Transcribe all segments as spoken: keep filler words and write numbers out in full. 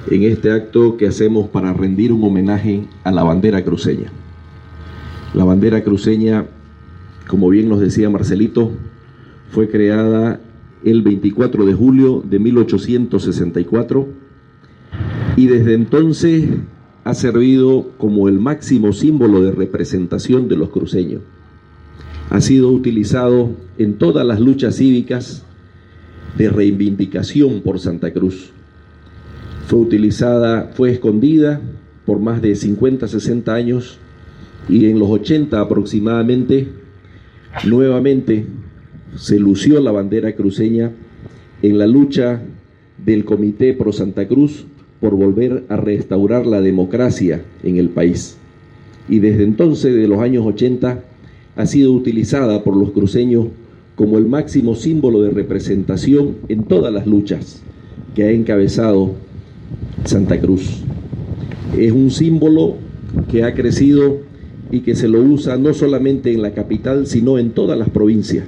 en este acto que hacemos para rendir un homenaje a la bandera cruceña. La bandera cruceña, como bien nos decía Marcelito, fue creada el veinticuatro de julio de mil ochocientos sesenta y cuatro y desde entonces ha servido como el máximo símbolo de representación de los cruceños. Ha sido utilizado en todas las luchas cívicas de reivindicación por Santa Cruz. Fue utilizada, fue escondida por más de cincuenta, sesenta años y en los ochenta aproximadamente, nuevamente se lució la bandera cruceña en la lucha del Comité Pro Santa Cruz por volver a restaurar la democracia en el país. Y desde entonces, de los años ochenta, ha sido utilizada por los cruceños como el máximo símbolo de representación en todas las luchas que ha encabezado Santa Cruz. Es un símbolo que ha crecido y que se lo usa no solamente en la capital, sino en todas las provincias.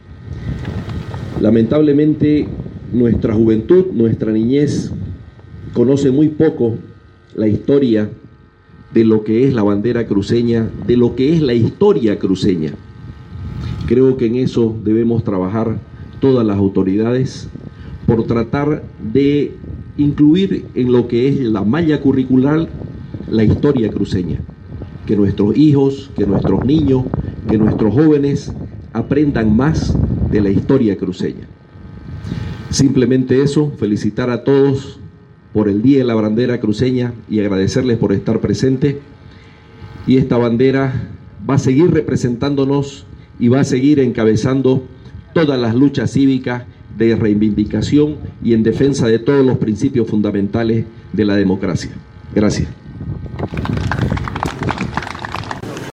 Lamentablemente, nuestra juventud, nuestra niñez, conoce muy poco la historia de lo que es la bandera cruceña, de lo que es la historia cruceña. Creo que en eso debemos trabajar todas las autoridades por tratar de incluir en lo que es la malla curricular la historia cruceña. Que nuestros hijos, que nuestros niños, que nuestros jóvenes aprendan más de la historia cruceña. Simplemente eso, felicitar a todos por el Día de la Bandera Cruceña y agradecerles por estar presentes. Y esta bandera va a seguir representándonos y va a seguir encabezando todas las luchas cívicas de reivindicación y en defensa de todos los principios fundamentales de la democracia. Gracias.